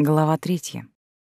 Глава 3.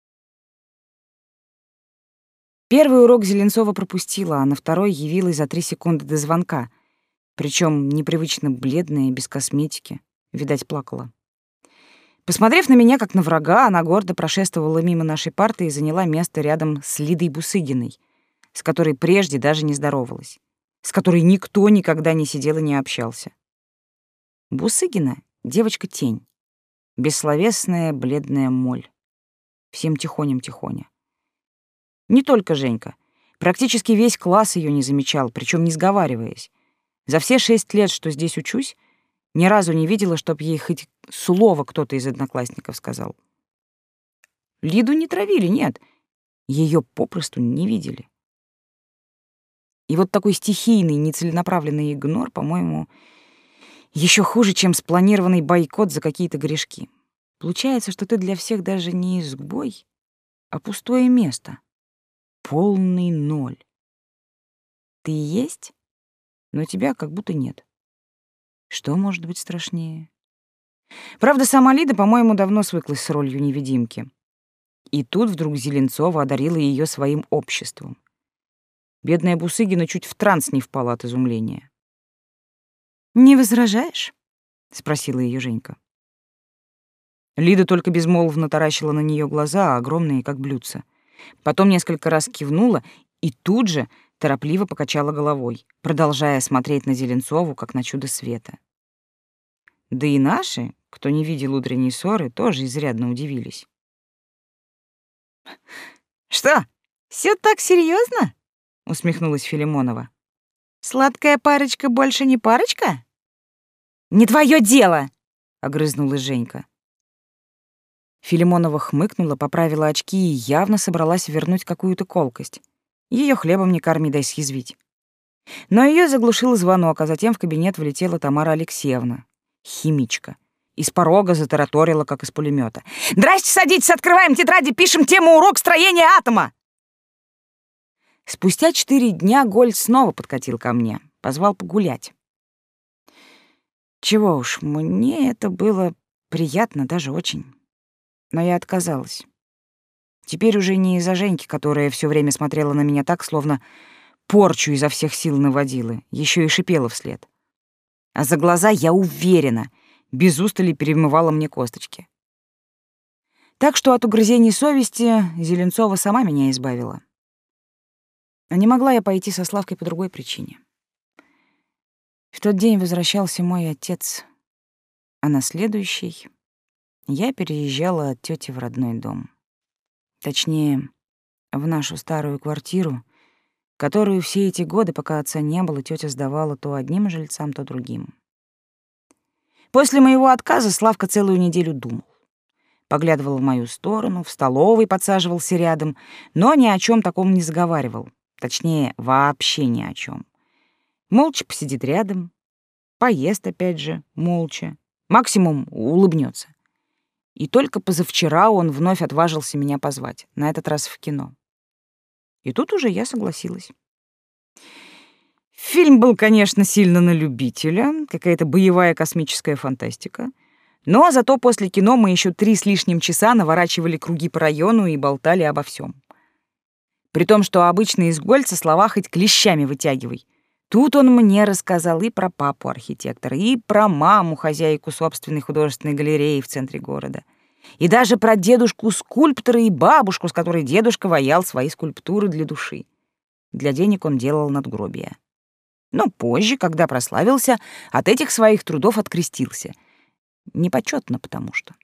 Первый урок Зеленцова пропустила, а на второй явилась за 3 секунды до звонка, причем непривычно бледная и без косметики. Видать, плакала. Посмотрев на меня, как на врага, она гордо прошествовала мимо нашей парты и заняла место рядом с Лидой Бусыгиной, с которой прежде даже не здоровалась, с которой никто никогда не сидел и не общался. Бусыгина — девочка-тень, бессловесная бледная моль. Всем тихоням-тихоня. Не только Женька. Практически весь класс ее не замечал, причем не сговариваясь. За все 6 лет, что здесь учусь, ни разу не видела, чтоб ей хоть слово кто-то из одноклассников сказал. Лиду не травили, нет. Ее попросту не видели. И вот такой стихийный, нецеленаправленный игнор, по-моему, еще хуже, чем спланированный бойкот за какие-то грешки. Получается, что ты для всех даже не изгой, а пустое место. Полный ноль. Ты есть, но тебя как будто нет. Что может быть страшнее? Правда, сама Лида, по-моему, давно свыклась с ролью невидимки. И тут вдруг Зеленцова одарила ее своим обществом. Бедная Бусыгина чуть в транс не впала от изумления. «Не возражаешь?» — спросила ее Женька. Лида только безмолвно таращила на нее глаза, огромные, как блюдца. Потом несколько раз кивнула и тут же торопливо покачала головой, продолжая смотреть на Зеленцову, как на чудо света. Да и наши, кто не видел утренней ссоры, тоже изрядно удивились. «Что, все так серьезно? Усмехнулась Филимонова. «Сладкая парочка больше не парочка?» «Не твое дело!» — огрызнулась Женька. Филимонова хмыкнула, поправила очки и явно собралась вернуть какую-то колкость. Ее хлебом не корми, дай съязвить. Но ее заглушил звонок, а затем в кабинет влетела Тамара Алексеевна, химичка. Из порога затараторила, как из пулемета. «Здрасте, садитесь, открываем тетради, пишем тему урок строения атома!» Спустя 4 дня Гольд снова подкатил ко мне, позвал погулять. Чего уж, мне это было приятно, даже очень. Но я отказалась. Теперь уже не из-за Женьки, которая все время смотрела на меня так, словно порчу изо всех сил наводила, еще и шипела вслед. А за глаза, я уверена, без устали перемывала мне косточки. Так что от угрызений совести Зеленцова сама меня избавила. А не могла я пойти со Славкой по другой причине. В тот день возвращался мой отец, а на следующий я переезжала от тёти в родной дом. Точнее, в нашу старую квартиру, которую все эти годы, пока отца не было, тётя сдавала то одним жильцам, то другим. После моего отказа Славка целую неделю думал. Поглядывал в мою сторону, в столовой подсаживался рядом, но ни о чем таком не заговаривал. Точнее, вообще ни о чем. Молча посидит рядом, поест опять же, молча, максимум улыбнется. И только позавчера он вновь отважился меня позвать, на этот раз в кино. И тут уже я согласилась. Фильм был, конечно, сильно на любителя, какая-то боевая космическая фантастика. Но зато после кино мы еще 3 с лишним часа наворачивали круги по району и болтали обо всем. При том, что обычно из Гольца слова хоть клещами вытягивай. Тут он мне рассказал и про папу архитектора, и про маму, хозяйку собственной художественной галереи в центре города, и даже про дедушку-скульптора и бабушку, с которой дедушка ваял свои скульптуры для души. Для денег он делал надгробия. Но позже, когда прославился, от этих своих трудов открестился. Непочётно, потому что.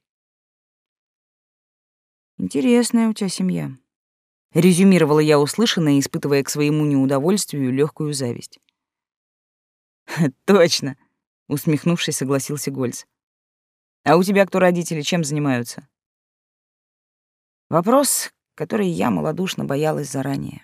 «Интересная у тебя семья», — резюмировала я услышанное, испытывая к своему неудовольствию легкую зависть. «Точно», — усмехнувшись, согласился Гольц. «А у тебя кто родители, чем занимаются?» Вопрос, который я малодушно боялась заранее.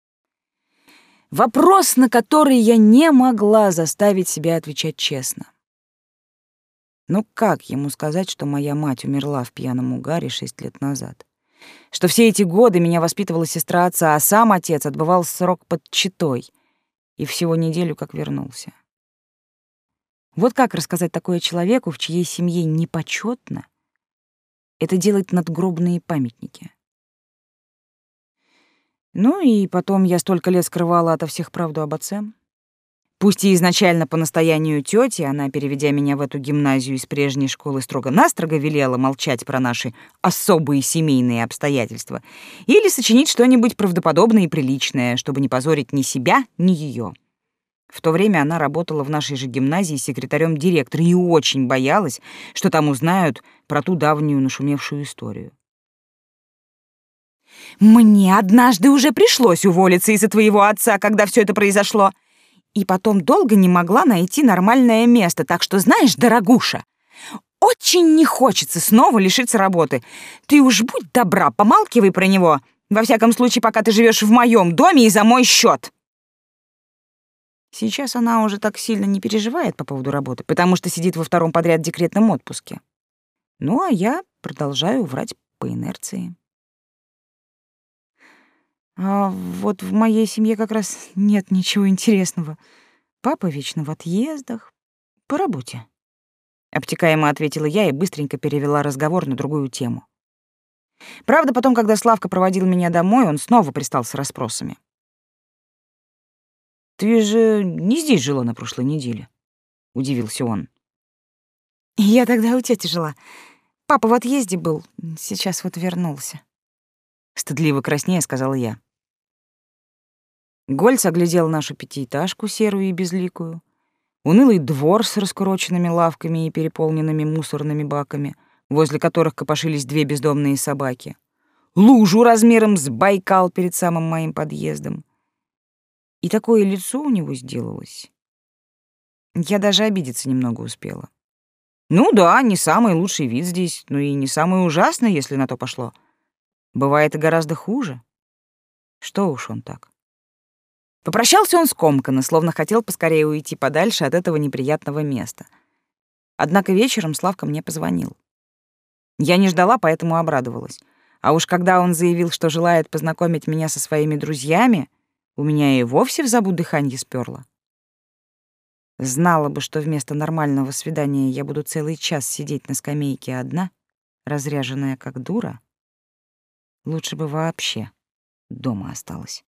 Вопрос, на который я не могла заставить себя отвечать честно. Ну как ему сказать, что моя мать умерла в пьяном угаре 6 лет назад? Что все эти годы меня воспитывала сестра отца, а сам отец отбывал срок под Читой и всего неделю как вернулся? Вот как рассказать такое человеку, в чьей семье непочётно, это делать надгробные памятники. Ну и потом я столько лет скрывала ото всех правду об отце. Пусть и изначально по настоянию тёти, она, переведя меня в эту гимназию из прежней школы, строго-настрого велела молчать про наши особые семейные обстоятельства или сочинить что-нибудь правдоподобное и приличное, чтобы не позорить ни себя, ни её. В то время она работала в нашей же гимназии секретарем директора и очень боялась, что там узнают про ту давнюю нашумевшую историю. «Мне однажды уже пришлось уволиться из-за твоего отца, когда все это произошло. И потом долго не могла найти нормальное место, так что, знаешь, дорогуша, очень не хочется снова лишиться работы. Ты уж будь добра, помалкивай про него. Во всяком случае, пока ты живешь в моем доме и за мой счет». Сейчас она уже так сильно не переживает по поводу работы, потому что сидит во втором подряд декретном отпуске. Ну, а я продолжаю врать по инерции. А вот в моей семье как раз нет ничего интересного. Папа вечно в отъездах. По работе. Обтекаемо ответила я и быстренько перевела разговор на другую тему. Правда, потом, когда Славка проводил меня домой, он снова пристал с расспросами. «Ты же не здесь жила на прошлой неделе?» — удивился он. «Я тогда у тёти жила. Папа в отъезде был, сейчас вот вернулся». Стыдливо краснея сказала я. Гольц оглядел нашу пятиэтажку, серую и безликую, унылый двор с раскуроченными лавками и переполненными мусорными баками, возле которых копошились две бездомные собаки, лужу размером с Байкал перед самым моим подъездом. И такое лицо у него сделалось. Я даже обидеться немного успела. Ну да, не самый лучший вид здесь, но и не самый ужасный, если на то пошло. Бывает и гораздо хуже. Что уж он так. Попрощался он скомканно, словно хотел поскорее уйти подальше от этого неприятного места. Однако вечером Славка мне позвонил. Я не ждала, поэтому обрадовалась. А уж когда он заявил, что желает познакомить меня со своими друзьями, у меня и вовсе в забу дыханье спёрло. Знала бы, что вместо нормального свидания я буду целый час сидеть на скамейке одна, разряженная как дура, лучше бы вообще дома осталась.